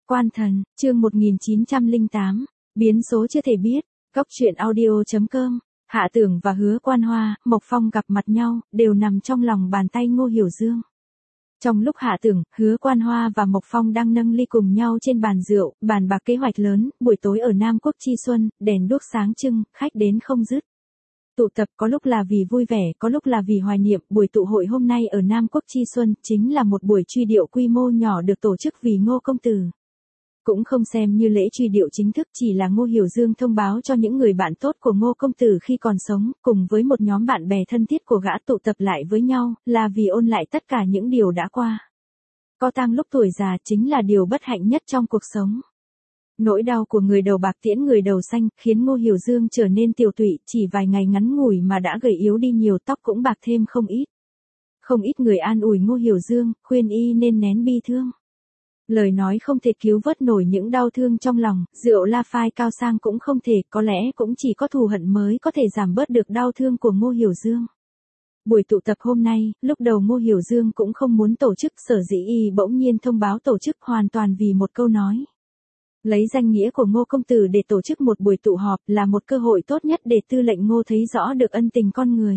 Quan thần, chương 1908, biến số chưa thể biết, Cốc truyện audio.com, Hạ Tưởng và Hứa Quan Hoa, Mộc Phong gặp mặt nhau, đều nằm trong lòng bàn tay Ngô Hiểu Dương. Trong lúc Hạ Tưởng, Hứa Quan Hoa và Mộc Phong đang nâng ly cùng nhau trên bàn rượu, bàn bạc kế hoạch lớn, buổi tối ở Nam Quốc Chi Xuân, đèn đuốc sáng trưng, khách đến không dứt. Tụ tập có lúc là vì vui vẻ, có lúc là vì hoài niệm, buổi tụ hội hôm nay ở Nam Quốc Chi Xuân chính là một buổi truy điệu quy mô nhỏ được tổ chức vì Ngô công tử. Cũng không xem như lễ truy điệu chính thức, chỉ là Ngô Hiểu Dương thông báo cho những người bạn tốt của Ngô công tử khi còn sống, cùng với một nhóm bạn bè thân thiết của gã tụ tập lại với nhau, là vì ôn lại tất cả những điều đã qua. Có tang lúc tuổi già chính là điều bất hạnh nhất trong cuộc sống. Nỗi đau của người đầu bạc tiễn người đầu xanh khiến Ngô Hiểu Dương trở nên tiều tụy, chỉ vài ngày ngắn ngủi mà đã gầy yếu đi nhiều, tóc cũng bạc thêm không ít. Không ít người an ủi Ngô Hiểu Dương, khuyên y nên nén bi thương. Lời nói không thể cứu vớt nổi những đau thương trong lòng, rượu La Phai cao sang cũng không thể, có lẽ cũng chỉ có thù hận mới có thể giảm bớt được đau thương của Ngô Hiểu Dương. Buổi tụ tập hôm nay, lúc đầu Ngô Hiểu Dương cũng không muốn tổ chức, sở dĩ y bỗng nhiên thông báo tổ chức hoàn toàn vì một câu nói. Lấy danh nghĩa của Ngô công tử để tổ chức một buổi tụ họp là một cơ hội tốt nhất để tư lệnh Ngô thấy rõ được ân tình con người.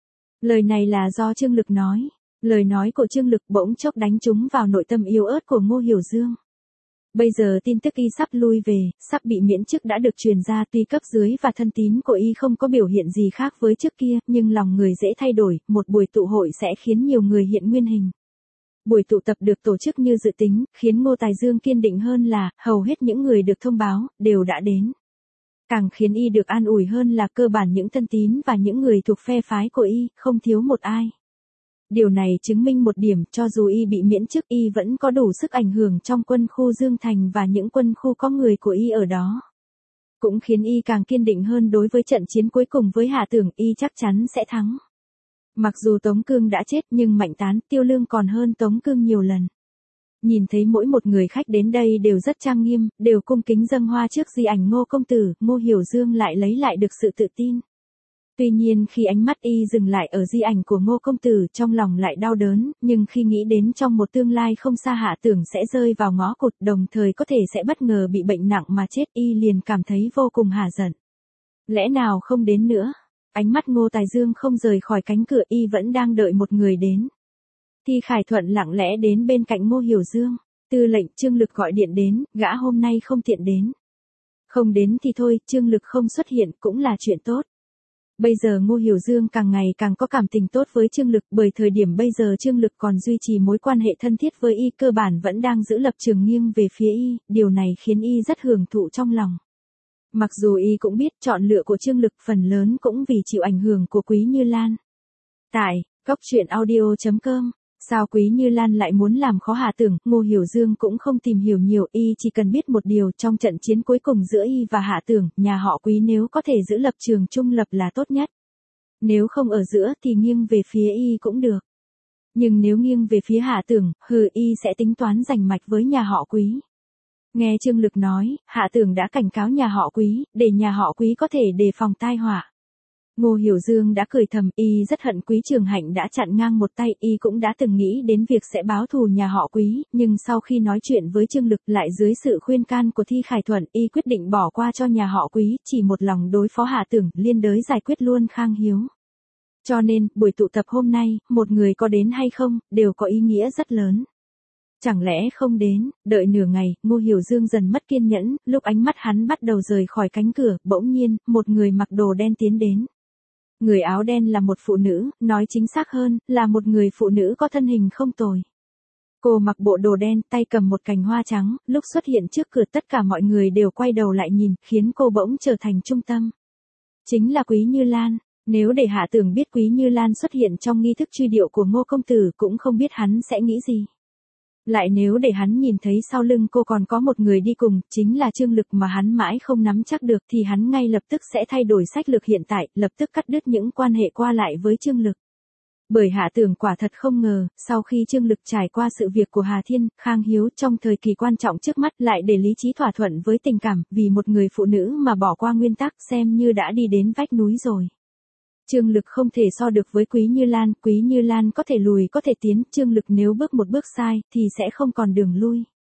Lời này là do Trương Lực nói. Lời nói của Trương Lực bỗng chốc đánh trúng vào nội tâm yếu ớt của Ngô Hiểu Dương. Bây giờ tin tức y sắp lui về, sắp bị miễn chức đã được truyền ra, tuy cấp dưới và thân tín của y không có biểu hiện gì khác với trước kia, nhưng lòng người dễ thay đổi, một buổi tụ hội sẽ khiến nhiều người hiện nguyên hình. Buổi tụ tập được tổ chức như dự tính, khiến Ngô Tài Dương kiên định hơn là, hầu hết những người được thông báo, đều đã đến. Càng khiến y được an ủi hơn là cơ bản những thân tín và những người thuộc phe phái của y, không thiếu một ai. Điều này chứng minh một điểm, cho dù y bị miễn chức y vẫn có đủ sức ảnh hưởng trong quân khu Dương Thành và những quân khu có người của y ở đó. Cũng khiến y càng kiên định hơn đối với trận chiến cuối cùng với Hạ Tưởng, y chắc chắn sẽ thắng. Mặc dù Tống Cương đã chết nhưng Mạnh Tán, Tiêu Lương còn hơn Tống Cương nhiều lần. Nhìn thấy mỗi một người khách đến đây đều rất trang nghiêm, đều cung kính dâng hoa trước di ảnh Ngô công tử, Ngô Hiểu Dương lại lấy lại được sự tự tin. Tuy nhiên khi ánh mắt y dừng lại ở di ảnh của Ngô công tử, trong lòng lại đau đớn, nhưng khi nghĩ đến trong một tương lai không xa Hạ Tưởng sẽ rơi vào ngõ cụt, đồng thời có thể sẽ bất ngờ bị bệnh nặng mà chết, y liền cảm thấy vô cùng hả giận. Lẽ nào không đến nữa? Ánh mắt Ngô Tài Dương không rời khỏi cánh cửa, y vẫn đang đợi một người đến. Thi Khải Thuận lặng lẽ đến bên cạnh Ngô Hiểu Dương. Tư lệnh Trương Lực gọi điện đến, gã hôm nay không tiện đến. Không đến thì thôi, Trương Lực không xuất hiện cũng là chuyện tốt. Bây giờ Ngô Hiểu Dương càng ngày càng có cảm tình tốt với Trương Lực, bởi thời điểm bây giờ Trương Lực còn duy trì mối quan hệ thân thiết với y, cơ bản vẫn đang giữ lập trường nghiêng về phía y, điều này khiến y rất hưởng thụ trong lòng. Mặc dù y cũng biết chọn lựa của Trương Lực phần lớn cũng vì chịu ảnh hưởng của Quý Như Lan. Tại Cốc truyện audio.com, sao Quý Như Lan lại muốn làm khó Hạ Tưởng, Ngô Hiểu Dương cũng không tìm hiểu nhiều, y chỉ cần biết một điều, trong trận chiến cuối cùng giữa y và Hạ Tưởng, nhà họ Quý nếu có thể giữ lập trường trung lập là tốt nhất. Nếu không ở giữa thì nghiêng về phía y cũng được. Nhưng nếu nghiêng về phía Hạ Tưởng, y sẽ tính toán giành mạch với nhà họ Quý. Nghe Trương Lực nói, Hạ Tưởng đã cảnh cáo nhà họ Quý, để nhà họ Quý có thể đề phòng tai họa. Ngô Hiểu Dương đã cười thầm, y rất hận Quý Trường Hạnh đã chặn ngang một tay, y cũng đã từng nghĩ đến việc sẽ báo thù nhà họ Quý, nhưng sau khi nói chuyện với Trương Lực lại dưới sự khuyên can của Thi Khải Thuận, y quyết định bỏ qua cho nhà họ Quý, chỉ một lòng đối phó Hạ Tưởng, liên đới giải quyết luôn Khang Hiếu. Cho nên, buổi tụ tập hôm nay, một người có đến hay không, đều có ý nghĩa rất lớn. Chẳng lẽ không đến, đợi nửa ngày, Ngô Hiểu Dương dần mất kiên nhẫn, lúc ánh mắt hắn bắt đầu rời khỏi cánh cửa, bỗng nhiên, một người mặc đồ đen tiến đến. Người áo đen là một phụ nữ, nói chính xác hơn, là một người phụ nữ có thân hình không tồi. Cô mặc bộ đồ đen, tay cầm một cành hoa trắng, lúc xuất hiện trước cửa tất cả mọi người đều quay đầu lại nhìn, khiến cô bỗng trở thành trung tâm. Chính là Quý Như Lan. Nếu để Hạ Tưởng biết Quý Như Lan xuất hiện trong nghi thức truy điệu của Ngô công tử cũng không biết hắn sẽ nghĩ gì. Lại nếu để hắn nhìn thấy sau lưng cô còn có một người đi cùng, chính là Trương Lực mà hắn mãi không nắm chắc được, thì hắn ngay lập tức sẽ thay đổi sách lược hiện tại, lập tức cắt đứt những quan hệ qua lại với Trương Lực. Bởi Hạ Tưởng quả thật không ngờ, sau khi Trương Lực trải qua sự việc của Hà Thiên, Khang Hiếu trong thời kỳ quan trọng trước mắt lại để lý trí thỏa thuận với tình cảm, vì một người phụ nữ mà bỏ qua nguyên tắc, xem như đã đi đến vách núi rồi. Trương Lực không thể so được với Quý Như Lan có thể lùi có thể tiến, Trương Lực nếu bước một bước sai, thì sẽ không còn đường lui.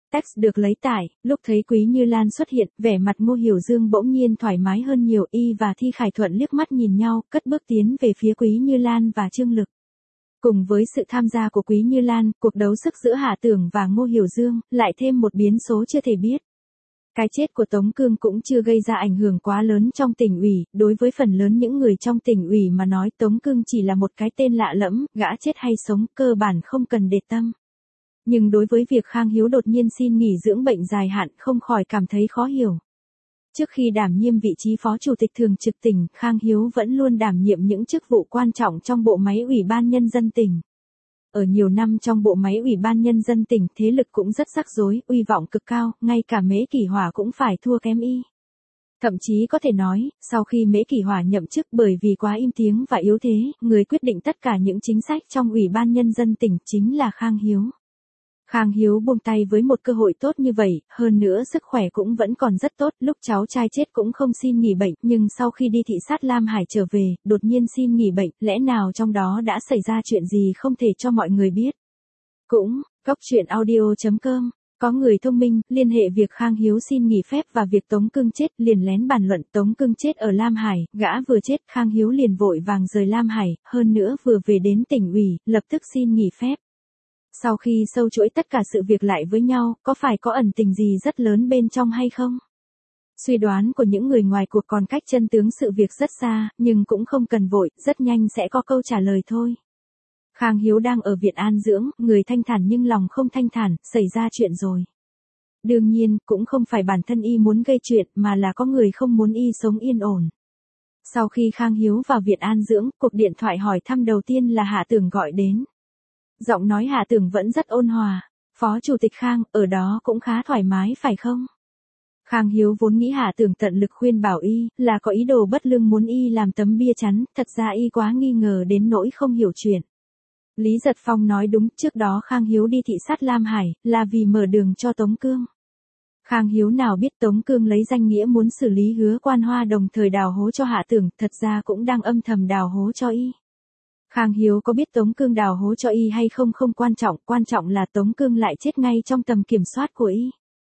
Text được lấy tải, lúc thấy Quý Như Lan xuất hiện, vẻ mặt Ngô Hiểu Dương bỗng nhiên thoải mái hơn nhiều. Y và Thi Khải Thuận liếc mắt nhìn nhau, cất bước tiến về phía Quý Như Lan và Trương Lực. Cùng với sự tham gia của Quý Như Lan, cuộc đấu sức giữa Hạ Tưởng và Ngô Hiểu Dương, lại thêm một biến số chưa thể biết. Cái chết của Tống Cương cũng chưa gây ra ảnh hưởng quá lớn trong tỉnh ủy, đối với phần lớn những người trong tỉnh ủy mà nói Tống Cương chỉ là một cái tên lạ lẫm, gã chết hay sống cơ bản không cần để tâm. Nhưng đối với việc Khang Hiếu đột nhiên xin nghỉ dưỡng bệnh dài hạn không khỏi cảm thấy khó hiểu. Trước khi đảm nhiệm vị trí phó chủ tịch thường trực tỉnh, Khang Hiếu vẫn luôn đảm nhiệm những chức vụ quan trọng trong bộ máy Ủy ban Nhân dân tỉnh. Ở nhiều năm trong bộ máy Ủy ban Nhân dân tỉnh, thế lực cũng rất rắc rối, uy vọng cực cao, ngay cả Mễ Kỷ Hỏa cũng phải thua kém y. Thậm chí có thể nói, sau khi Mễ Kỷ Hỏa nhậm chức bởi vì quá im tiếng và yếu thế, người quyết định tất cả những chính sách trong Ủy ban Nhân dân tỉnh chính là Khang Hiếu. Khang Hiếu buông tay với một cơ hội tốt như vậy, hơn nữa sức khỏe cũng vẫn còn rất tốt, lúc cháu trai chết cũng không xin nghỉ bệnh, nhưng sau khi đi thị sát Lam Hải trở về, đột nhiên xin nghỉ bệnh, lẽ nào trong đó đã xảy ra chuyện gì không thể cho mọi người biết. Cũng, Coctruyện.audio.com, có người thông minh, liên hệ việc Khang Hiếu xin nghỉ phép và việc Tống Cương chết, liền lén bàn luận Tống Cương chết ở Lam Hải, gã vừa chết, Khang Hiếu liền vội vàng rời Lam Hải, hơn nữa vừa về đến tỉnh ủy, lập tức xin nghỉ phép. Sau khi sâu chuỗi tất cả sự việc lại với nhau, có phải có ẩn tình gì rất lớn bên trong hay không? Suy đoán của những người ngoài cuộc còn cách chân tướng sự việc rất xa, nhưng cũng không cần vội, rất nhanh sẽ có câu trả lời thôi. Khang Hiếu đang ở viện an dưỡng, người thanh thản nhưng lòng không thanh thản, xảy ra chuyện rồi. Đương nhiên, cũng không phải bản thân y muốn gây chuyện, mà là có người không muốn y sống yên ổn. Sau khi Khang Hiếu vào viện an dưỡng, cuộc điện thoại hỏi thăm đầu tiên là Hạ Tưởng gọi đến. Giọng nói Hạ Tưởng vẫn rất ôn hòa. Phó Chủ tịch Khang, ở đó cũng khá thoải mái phải không? Khang Hiếu vốn nghĩ Hạ Tưởng tận lực khuyên bảo y, là có ý đồ bất lương muốn y làm tấm bia chắn, thật ra y quá nghi ngờ đến nỗi không hiểu chuyện. Lý Giật Phong nói đúng, trước đó Khang Hiếu đi thị sát Lam Hải, là vì mở đường cho Tống Cương. Khang Hiếu nào biết Tống Cương lấy danh nghĩa muốn xử lý Hứa Quan Hoa đồng thời đào hố cho Hạ Tưởng, thật ra cũng đang âm thầm đào hố cho y. Khang Hiếu có biết Tống Cương đào hố cho y hay không không quan trọng là Tống Cương lại chết ngay trong tầm kiểm soát của y.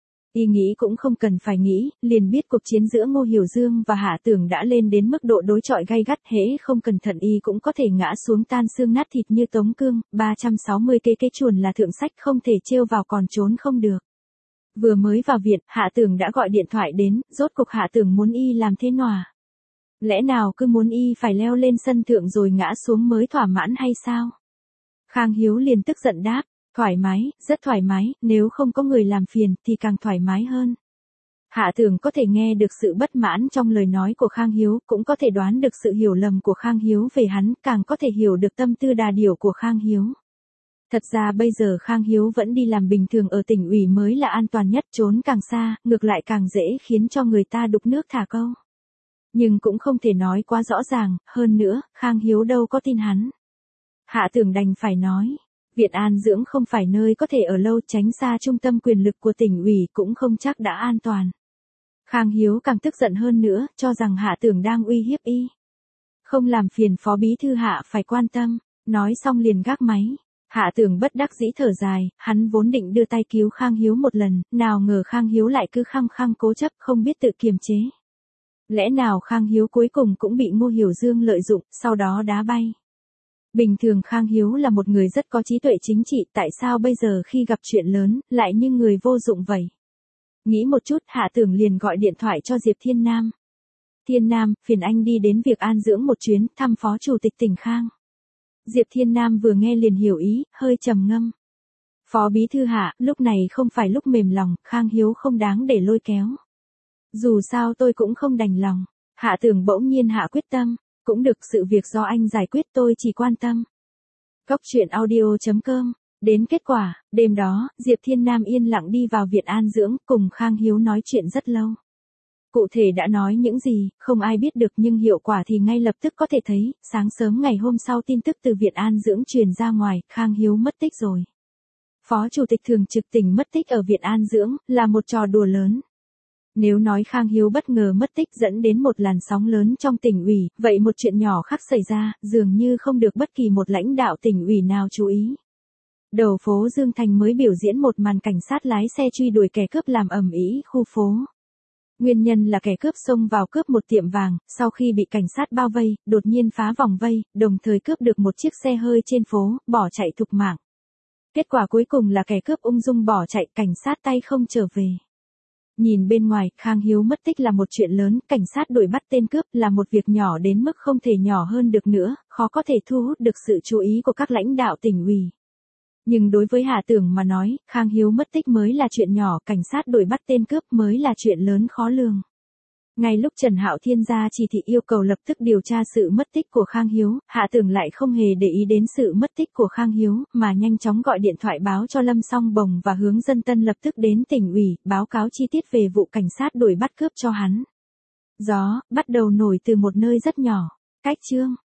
Y nghĩ cũng không cần phải nghĩ, liền biết cuộc chiến giữa Ngô Hiểu Dương và Hạ Tưởng đã lên đến mức độ đối chọi gay gắt, hễ không cẩn thận y cũng có thể ngã xuống tan xương nát thịt như Tống Cương. 360 cái chuồn là thượng sách, không thể trêu vào còn trốn không được. Vừa mới vào viện, Hạ Tưởng đã gọi điện thoại đến, rốt cuộc Hạ Tưởng muốn y làm thế nào? Lẽ nào cứ muốn y phải leo lên sân thượng rồi ngã xuống mới thỏa mãn hay sao? Khang Hiếu liền tức giận đáp, thoải mái, rất thoải mái, nếu không có người làm phiền thì càng thoải mái hơn. Hạ Tưởng có thể nghe được sự bất mãn trong lời nói của Khang Hiếu, cũng có thể đoán được sự hiểu lầm của Khang Hiếu về hắn, càng có thể hiểu được tâm tư đà điểu của Khang Hiếu. Thật ra bây giờ Khang Hiếu vẫn đi làm bình thường ở tỉnh ủy mới là an toàn nhất, trốn càng xa, ngược lại càng dễ khiến cho người ta đục nước thả câu. Nhưng cũng không thể nói quá rõ ràng, hơn nữa, Khang Hiếu đâu có tin hắn. Hạ Tưởng đành phải nói, viện an dưỡng không phải nơi có thể ở lâu, tránh xa trung tâm quyền lực của tỉnh ủy cũng không chắc đã an toàn. Khang Hiếu càng tức giận hơn nữa, cho rằng Hạ Tưởng đang uy hiếp y. Không làm phiền Phó Bí Thư Hạ phải quan tâm, nói xong liền gác máy. Hạ Tưởng bất đắc dĩ thở dài, hắn vốn định đưa tay cứu Khang Hiếu một lần, nào ngờ Khang Hiếu lại cứ khăng khăng cố chấp không biết tự kiềm chế. Lẽ nào Khang Hiếu cuối cùng cũng bị Ngô Hiểu Dương lợi dụng, sau đó đá bay. Bình thường Khang Hiếu là một người rất có trí tuệ chính trị, tại sao bây giờ khi gặp chuyện lớn, lại như người vô dụng vậy? Nghĩ một chút, Hạ Tưởng liền gọi điện thoại cho Diệp Thiên Nam. Thiên Nam, phiền anh đi đến việc an dưỡng một chuyến, thăm Phó Chủ tịch tỉnh Khang. Diệp Thiên Nam vừa nghe liền hiểu ý, hơi trầm ngâm. Phó Bí Thư Hạ, lúc này không phải lúc mềm lòng, Khang Hiếu không đáng để lôi kéo. Dù sao tôi cũng không đành lòng. Hạ Tưởng bỗng nhiên hạ quyết tâm. Cũng được, sự việc do anh giải quyết, tôi chỉ quan tâm. Coctruyện.audio.com. Đến kết quả, đêm đó, Diệp Thiên Nam yên lặng đi vào viện an dưỡng, cùng Khang Hiếu nói chuyện rất lâu. Cụ thể đã nói những gì, không ai biết được, nhưng hiệu quả thì ngay lập tức có thể thấy. Sáng sớm ngày hôm sau tin tức từ viện an dưỡng truyền ra ngoài, Khang Hiếu mất tích rồi. Phó Chủ tịch thường trực tỉnh mất tích ở viện an dưỡng, là một trò đùa lớn. Nếu nói Khang Hiếu bất ngờ mất tích dẫn đến một làn sóng lớn trong tỉnh ủy, vậy một chuyện nhỏ khác xảy ra, dường như không được bất kỳ một lãnh đạo tỉnh ủy nào chú ý. Đầu phố Dương Thành mới biểu diễn một màn cảnh sát lái xe truy đuổi kẻ cướp làm ầm ĩ khu phố. Nguyên nhân là kẻ cướp xông vào cướp một tiệm vàng, sau khi bị cảnh sát bao vây, đột nhiên phá vòng vây, đồng thời cướp được một chiếc xe hơi trên phố, bỏ chạy thục mạng. Kết quả cuối cùng là kẻ cướp ung dung bỏ chạy, cảnh sát tay không trở về. Nhìn bên ngoài, Khang Hiếu mất tích là một chuyện lớn, cảnh sát đuổi bắt tên cướp là một việc nhỏ đến mức không thể nhỏ hơn được nữa, khó có thể thu hút được sự chú ý của các lãnh đạo tỉnh ủy. Nhưng đối với Hạ Tưởng mà nói, Khang Hiếu mất tích mới là chuyện nhỏ, cảnh sát đuổi bắt tên cướp mới là chuyện lớn khó lường. Ngay lúc Trần Hạo Thiên ra chỉ thị yêu cầu lập tức điều tra sự mất tích của Khang Hiếu, Hạ Tưởng lại không hề để ý đến sự mất tích của Khang Hiếu, mà nhanh chóng gọi điện thoại báo cho Lâm Song Bồng và hướng Dân Tân lập tức đến tỉnh ủy, báo cáo chi tiết về vụ cảnh sát đuổi bắt cướp cho hắn. Gió, bắt đầu nổi từ một nơi rất nhỏ. Cách chương